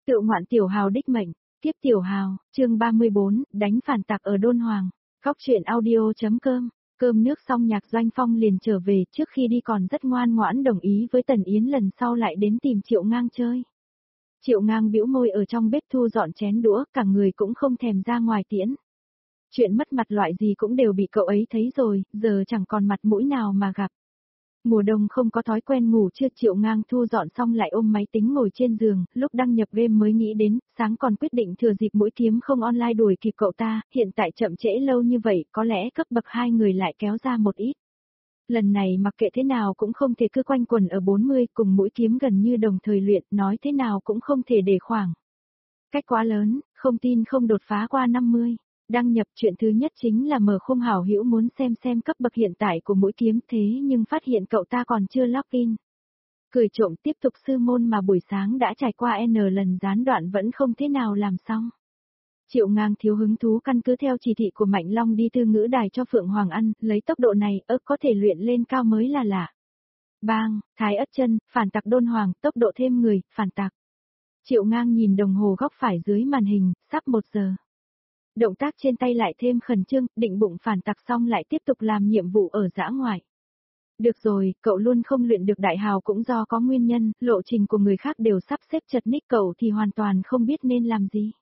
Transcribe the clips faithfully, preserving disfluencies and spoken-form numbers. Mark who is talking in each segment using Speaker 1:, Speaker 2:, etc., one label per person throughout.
Speaker 1: Tự ngoạn tiểu hào đích mệnh, tiếp tiểu hào, chương ba mươi bốn, đánh phản tặc ở Đôn Hoàng. Góc truyện audio.com, cơm nước xong Nhạc Doanh Phong liền trở về, trước khi đi còn rất ngoan ngoãn đồng ý với Tần Yến lần sau lại đến tìm Triệu Ngang chơi. Triệu Ngang bĩu môi ở trong bếp thu dọn chén đũa, cả người cũng không thèm ra ngoài tiễn. Chuyện mất mặt loại gì cũng đều bị cậu ấy thấy rồi, giờ chẳng còn mặt mũi nào mà gặp. Mùa đông không có thói quen ngủ trưa, Triệu Ngang thu dọn xong lại ôm máy tính ngồi trên giường, lúc đăng nhập game mới nghĩ đến, sáng còn quyết định thừa dịp Mũi Kiếm không online đuổi kịp cậu ta, hiện tại chậm trễ lâu như vậy, có lẽ cấp bậc hai người lại kéo ra một ít. Lần này mặc kệ thế nào cũng không thể cứ quanh quẩn ở bốn mươi, cùng Mũi Kiếm gần như đồng thời luyện, nói thế nào cũng không thể để khoảng. Cách quá lớn, không tin không đột phá qua năm mươi. Đăng nhập chuyện thứ nhất chính là mở khung hảo hữu muốn xem xem cấp bậc hiện tại của Mũi Kiếm, thế nhưng phát hiện cậu ta còn chưa login. Cười trộm tiếp tục sư môn mà buổi sáng đã trải qua N lần gián đoạn vẫn không thế nào làm xong. Triệu Ngang thiếu hứng thú căn cứ theo chỉ thị của Mạnh Long đi Tư Ngữ Đài cho Phượng Hoàng ăn, lấy tốc độ này ớt có thể luyện lên cao mới là lạ. Bang, thái ất chân, phản tặc Đôn Hoàng, tốc độ thêm người, phản tặc. Triệu Ngang nhìn đồng hồ góc phải dưới màn hình, sắp một giờ. Động tác trên tay lại thêm khẩn trương, định bụng phản tặc xong lại tiếp tục làm nhiệm vụ ở dã ngoại. Được rồi, cậu luôn không luyện được đại hào cũng do có nguyên nhân, lộ trình của người khác đều sắp xếp chật ních, cậu thì hoàn toàn không biết nên làm gì.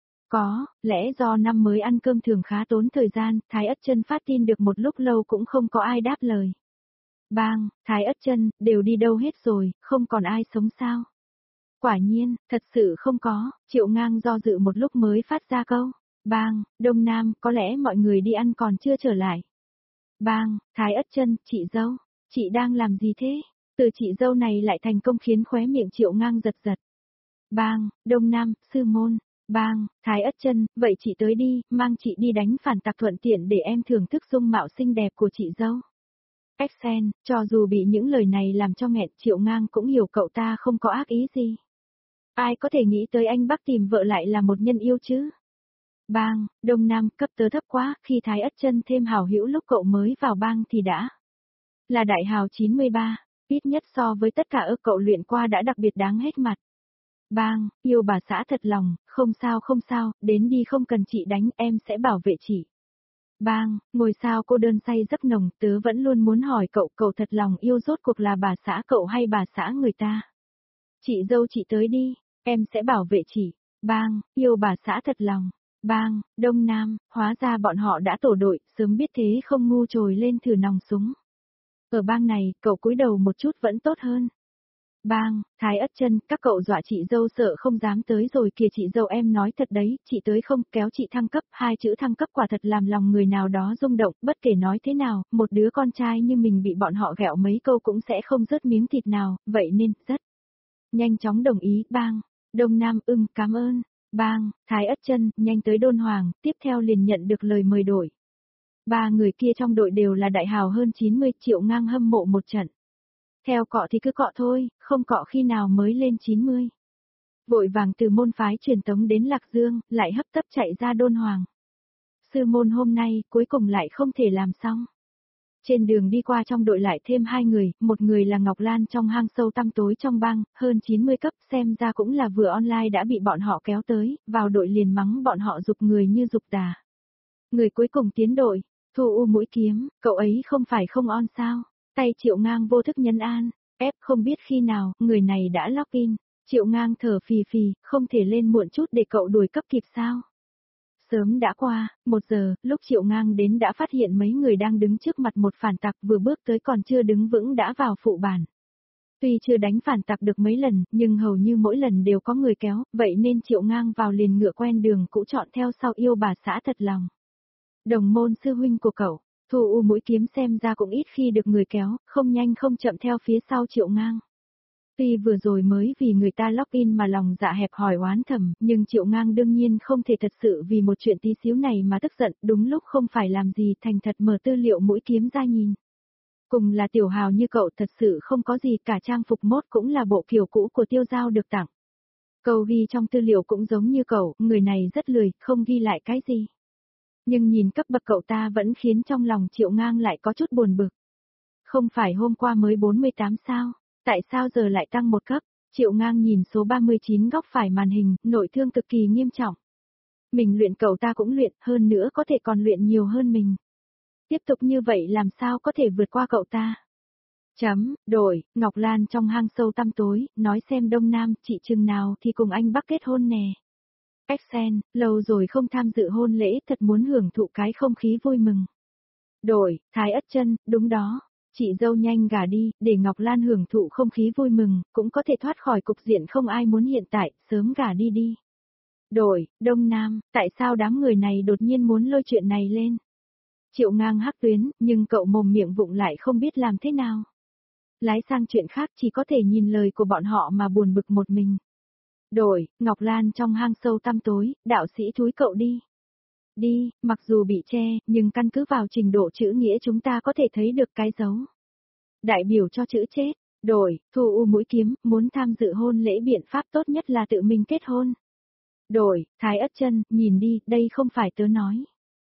Speaker 1: Có, lẽ do năm mới ăn cơm thường khá tốn thời gian, Thái Ất Chân phát tin được một lúc lâu cũng không có ai đáp lời. Bang, Thái Ất Chân, đều đi đâu hết rồi, không còn ai sống sao? Quả nhiên, thật sự không có, Triệu Ngang do dự một lúc mới phát ra câu. Bang, Đông Nam, có lẽ mọi người đi ăn còn chưa trở lại. Bang, Thái Ất Chân, chị dâu, chị đang làm gì thế? Từ chị dâu này lại thành công khiến khóe miệng Triệu Ngang giật giật. Bang, Đông Nam, sư môn. Bang, Thái Ất Chân, vậy chị tới đi, mang chị đi đánh phản tặc thuận tiện để em thưởng thức dung mạo xinh đẹp của chị dâu. Excel, cho dù bị những lời này làm cho nghẹn, Triệu Ngang cũng hiểu cậu ta không có ác ý gì. Ai có thể nghĩ tới anh Bắc tìm vợ lại là một nhân yêu chứ? Bang, Đông Nam, cấp tớ thấp quá, khi Thái Ất Chân thêm hảo hữu lúc cậu mới vào bang thì đã là đại hào chín mươi ba, ít nhất so với tất cả ơ cậu luyện qua đã đặc biệt đáng hết mặt. Bang, yêu bà xã thật lòng, không sao không sao, đến đi không cần chị đánh, em sẽ bảo vệ chị. Bang, ngồi sao cô đơn say giấc nồng, tớ vẫn luôn muốn hỏi cậu, cậu thật lòng yêu rốt cuộc là bà xã cậu hay bà xã người ta? Chị dâu chị tới đi, em sẽ bảo vệ chị. Bang, yêu bà xã thật lòng. Bang, Đông Nam, hóa ra bọn họ đã tổ đội, sớm biết thế không ngu trồi lên thử nòng súng. Ở bang này, cậu cúi đầu một chút vẫn tốt hơn. Bang, Thái Ất Chân, các cậu dọa chị dâu sợ không dám tới rồi kìa, chị dâu em nói thật đấy, chị tới không, kéo chị thăng cấp, hai chữ thăng cấp quả thật làm lòng người nào đó rung động, bất kể nói thế nào, một đứa con trai như mình bị bọn họ ghẹo mấy câu cũng sẽ không rớt miếng thịt nào, vậy nên, rất nhanh chóng đồng ý. Bang, Đông Nam, ưng, cảm ơn. Bang, Thái Ất Chân, nhanh tới Đôn Hoàng, tiếp theo liền nhận được lời mời đổi. Ba người kia trong đội đều là đại hào hơn chín mươi, Triệu Ngang hâm mộ một trận. Theo cọ thì cứ cọ thôi, không cọ khi nào mới lên chín mươi. Vội vàng từ môn phái truyền tống đến Lạc Dương, lại hấp tấp chạy ra Đôn Hoàng. Sư môn hôm nay, cuối cùng lại không thể làm xong. Trên đường đi qua trong đội lại thêm hai người, một người là Ngọc Lan trong hang sâu tăm tối trong bang, hơn chín mươi cấp, xem ra cũng là vừa online đã bị bọn họ kéo tới, vào đội liền mắng bọn họ dục người như dục tà. Người cuối cùng tiến đội, Thu U Mũi Kiếm, cậu ấy không phải không on sao? Tay Triệu Ngang vô thức nhấn an, ép không biết khi nào, người này đã login. Triệu Ngang thở phì phì, không thể lên muộn chút để cậu đuổi cấp kịp sao? Sớm đã qua, một giờ, lúc Triệu Ngang đến đã phát hiện mấy người đang đứng trước mặt một phản tặc, vừa bước tới còn chưa đứng vững đã vào phụ bản. Tuy chưa đánh phản tặc được mấy lần, nhưng hầu như mỗi lần đều có người kéo, vậy nên Triệu Ngang vào liền ngựa quen đường cũ chọn theo sau, yêu bà xã thật lòng. Đồng môn sư huynh của cậu, Thu U Mũi Kiếm xem ra cũng ít khi được người kéo, không nhanh không chậm theo phía sau Triệu Ngang. Tuy vừa rồi mới vì người ta login mà lòng dạ hẹp hòi oán thầm, nhưng Triệu Ngang đương nhiên không thể thật sự vì một chuyện tí xíu này mà tức giận, đúng lúc không phải làm gì thành thật mở tư liệu Mũi Kiếm ra nhìn. Cùng là tiểu hào như cậu thật sự không có gì cả, trang phục mốt cũng là bộ kiểu cũ của Tiêu Giao được tặng. Câu ghi trong tư liệu cũng giống như cậu, người này rất lười, không ghi lại cái gì. Nhưng nhìn cấp bậc cậu ta vẫn khiến trong lòng Triệu Ngang lại có chút buồn bực. Không phải hôm qua mới bốn mươi tám sao, tại sao giờ lại tăng một cấp? Triệu Ngang nhìn số ba mươi chín góc phải màn hình, nội thương cực kỳ nghiêm trọng. Mình luyện cậu ta cũng luyện, hơn nữa có thể còn luyện nhiều hơn mình. Tiếp tục như vậy làm sao có thể vượt qua cậu ta. Chấm, đổi, Ngọc Lan trong hang sâu tăm tối, nói xem Đông Nam, chị chừng nào thì cùng anh Bắc kết hôn nè. Accent, lâu rồi không tham dự hôn lễ, thật muốn hưởng thụ cái không khí vui mừng. Đổi, Thái Ất Chân, đúng đó. Chị dâu nhanh gả đi, để Ngọc Lan hưởng thụ không khí vui mừng, cũng có thể thoát khỏi cục diện không ai muốn hiện tại, sớm gả đi đi. Đổi, Đông Nam, tại sao đám người này đột nhiên muốn lôi chuyện này lên? Triệu Ngang hắc tuyến, nhưng cậu mồm miệng vụng lại không biết làm thế nào. Lái sang chuyện khác chỉ có thể nhìn lời của bọn họ mà buồn bực một mình. Đổi, Ngọc Lan trong hang sâu tăm tối, đạo sĩ thúi cậu đi. Đi, mặc dù bị che, nhưng căn cứ vào trình độ chữ nghĩa chúng ta có thể thấy được cái dấu. Đại biểu cho chữ chết. Đổi, Thu U mũi kiếm, muốn tham dự hôn lễ biện pháp tốt nhất là tự mình kết hôn. Đổi, Thái Ất Chân, nhìn đi, đây không phải tớ nói.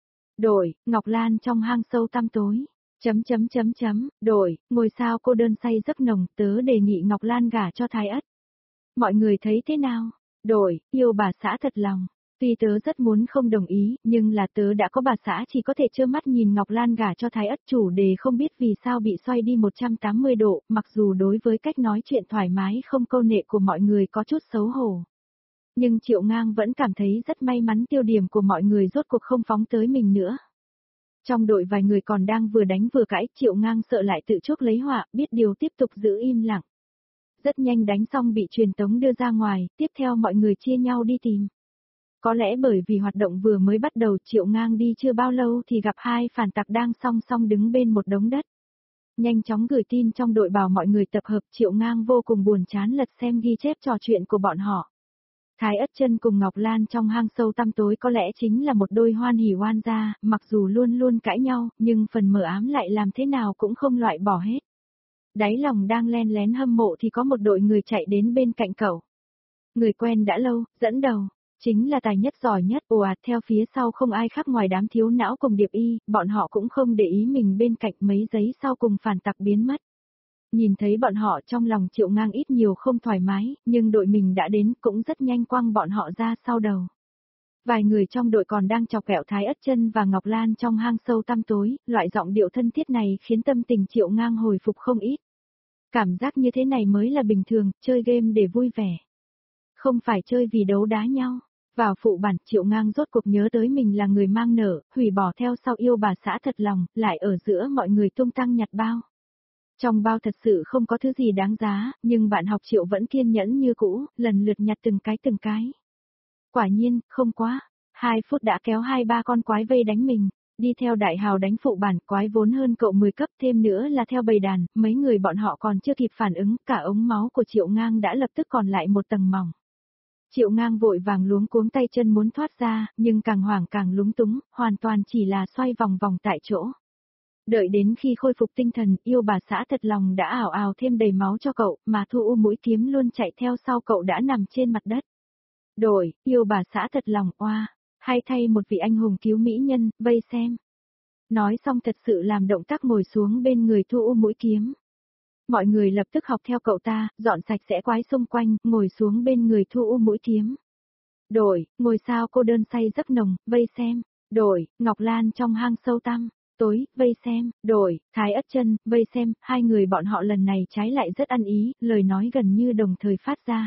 Speaker 1: Đổi, Ngọc Lan trong hang sâu tăm tối. Chấm chấm chấm chấm, đổi, ngôi sao cô đơn say giấc nồng, tớ đề nghị Ngọc Lan gả cho Thái Ất. Mọi người thấy thế nào? Đổi, yêu bà xã thật lòng. Tuy tớ rất muốn không đồng ý, nhưng là tớ đã có bà xã chỉ có thể trơ mắt nhìn Ngọc Lan gả cho Thái Ất. Chủ đề không biết vì sao bị xoay đi một trăm tám mươi độ, mặc dù đối với cách nói chuyện thoải mái không câu nệ của mọi người có chút xấu hổ. Nhưng Triệu Ngang vẫn cảm thấy rất may mắn tiêu điểm của mọi người rốt cuộc không phóng tới mình nữa. Trong đội vài người còn đang vừa đánh vừa cãi, Triệu Ngang sợ lại tự chuốc lấy họa, biết điều tiếp tục giữ im lặng. Rất nhanh đánh xong bị truyền tống đưa ra ngoài, tiếp theo mọi người chia nhau đi tìm. Có lẽ bởi vì hoạt động vừa mới bắt đầu, Triệu Ngang đi chưa bao lâu thì gặp hai phản tặc đang song song đứng bên một đống đất. Nhanh chóng gửi tin trong đội bảo mọi người tập hợp, Triệu Ngang vô cùng buồn chán lật xem ghi chép trò chuyện của bọn họ. Thái Ất Chân cùng Ngọc Lan trong hang sâu tăm tối có lẽ chính là một đôi hoan hỉ oan gia, mặc dù luôn luôn cãi nhau, nhưng phần mờ ám lại làm thế nào cũng không loại bỏ hết. Đáy lòng đang len lén hâm mộ thì có một đội người chạy đến bên cạnh cậu. Người quen đã lâu, dẫn đầu, chính là tài nhất giỏi nhất, ồ ạt theo phía sau không ai khác ngoài đám thiếu não cùng Điệp Y, bọn họ cũng không để ý mình bên cạnh, mấy giây sau cùng phản tặc biến mất. Nhìn thấy bọn họ trong lòng Triệu Ngang ít nhiều không thoải mái, nhưng đội mình đã đến cũng rất nhanh quăng bọn họ ra sau đầu. Vài người trong đội còn đang chọc ghẹo Thái Ất Chân và Ngọc Lan trong hang sâu tăm tối, loại giọng điệu thân thiết này khiến tâm tình Triệu Ngang hồi phục không ít. Cảm giác như thế này mới là bình thường, chơi game để vui vẻ. Không phải chơi vì đấu đá nhau. Vào phụ bản, Triệu Ngang rốt cuộc nhớ tới mình là người mang nợ, hủy bỏ theo sau yêu bà xã thật lòng, lại ở giữa mọi người tung tăng nhặt bao. Trong bao thật sự không có thứ gì đáng giá, nhưng bạn học Triệu vẫn kiên nhẫn như cũ, lần lượt nhặt từng cái từng cái. Quả nhiên, không quá. Hai phút đã kéo hai ba con quái vây đánh mình. Đi theo đại hào đánh phụ bản, quái vốn hơn cậu mười cấp, thêm nữa là theo bầy đàn, mấy người bọn họ còn chưa kịp phản ứng, cả ống máu của Triệu Ngang đã lập tức còn lại một tầng mỏng. Triệu Ngang vội vàng luống cuống tay chân muốn thoát ra, nhưng càng hoảng càng lúng túng, hoàn toàn chỉ là xoay vòng vòng tại chỗ. Đợi đến khi khôi phục tinh thần, yêu bà xã thật lòng đã ảo ào thêm đầy máu cho cậu, mà Thu U mũi kiếm luôn chạy theo sau cậu đã nằm trên mặt đất. Đổi, yêu bà xã thật lòng, oa, hay thay một vị anh hùng cứu mỹ nhân, vây xem. Nói xong thật sự làm động tác ngồi xuống bên người Thu U mũi kiếm. Mọi người lập tức học theo cậu ta, dọn sạch sẽ quái xung quanh, ngồi xuống bên người Thu U mũi kiếm. Đổi, ngồi sao cô đơn say giấc nồng, vây xem. Đổi, Ngọc Lan trong hang sâu tăm. Tối, vây xem. Đổi, Thái Ất Chân, vây xem. Hai người bọn họ lần này trái lại rất ăn ý, lời nói gần như đồng thời phát ra.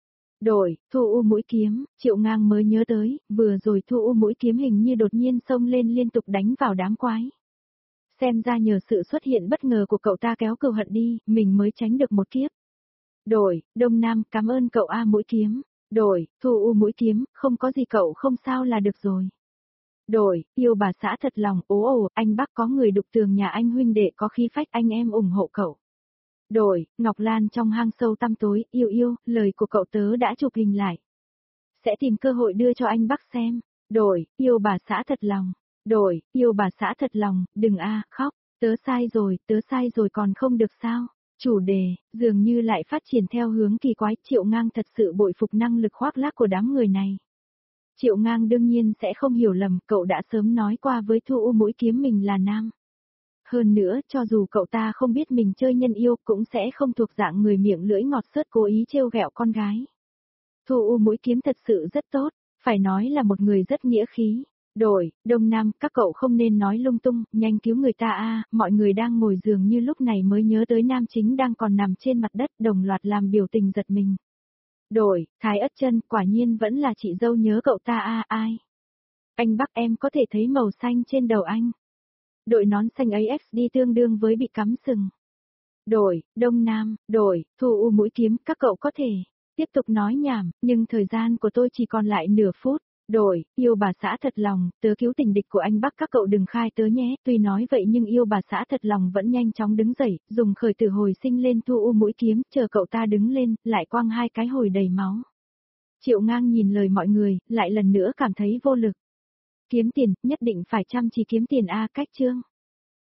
Speaker 1: Đổi, Thu U mũi kiếm, Triệu Ngang mới nhớ tới, vừa rồi Thu U mũi kiếm hình như đột nhiên xông lên liên tục đánh vào đám quái. Xem ra nhờ sự xuất hiện bất ngờ của cậu ta kéo cừu hận đi, mình mới tránh được một kiếp. Đổi, Đông Nam, cảm ơn cậu A mũi kiếm. Đổi, Thu U mũi kiếm, không có gì cậu không sao là được rồi. Đổi, yêu bà xã thật lòng, ố ồ, anh Bắc có người đục tường nhà anh huynh đệ có khí phách, anh em ủng hộ cậu. Đổi, Ngọc Lan trong hang sâu tăm tối, yêu yêu, lời của cậu tớ đã chụp hình lại. Sẽ tìm cơ hội đưa cho anh Bắc xem. Đổi, yêu bà xã thật lòng. Đổi, yêu bà xã thật lòng, đừng a, khóc, tớ sai rồi, tớ sai rồi còn không được sao. Chủ đề, dường như lại phát triển theo hướng kỳ quái, Triệu Ngang thật sự bội phục năng lực khoác lác của đám người này. Triệu Ngang đương nhiên sẽ không hiểu lầm, cậu đã sớm nói qua với Thu U mũi kiếm mình là nam. Hơn nữa, cho dù cậu ta không biết mình chơi nhân yêu, cũng sẽ không thuộc dạng người miệng lưỡi ngọt xớt cố ý trêu ghẹo con gái. Thu U mũi kiếm thật sự rất tốt, phải nói là một người rất nghĩa khí. Đổi, Đông Nam, các cậu không nên nói lung tung, nhanh cứu người ta a, mọi người đang ngồi giường như lúc này mới nhớ tới nam chính đang còn nằm trên mặt đất, đồng loạt làm biểu tình giật mình. Đổi, Thái Ất Chân, quả nhiên vẫn là chị dâu nhớ cậu ta a, ai? Anh Bắc em có thể thấy màu xanh trên đầu anh. Đội nón xanh ấy ích đi tương đương với bị cắm sừng. Đổi, Đông Nam, đổi, Thu U mũi kiếm, các cậu có thể tiếp tục nói nhảm, nhưng thời gian của tôi chỉ còn lại nửa phút. Đổi, yêu bà xã thật lòng, tớ cứu tình địch của anh Bắc, các cậu đừng khai tớ nhé. Tuy nói vậy nhưng yêu bà xã thật lòng vẫn nhanh chóng đứng dậy, dùng khởi tử hồi sinh lên Thu U mũi kiếm, chờ cậu ta đứng lên, lại quăng hai cái hồi đầy máu. Triệu Ngang nhìn lời mọi người, lại lần nữa cảm thấy vô lực. Kiếm tiền, nhất định phải chăm chỉ kiếm tiền a, cách chương.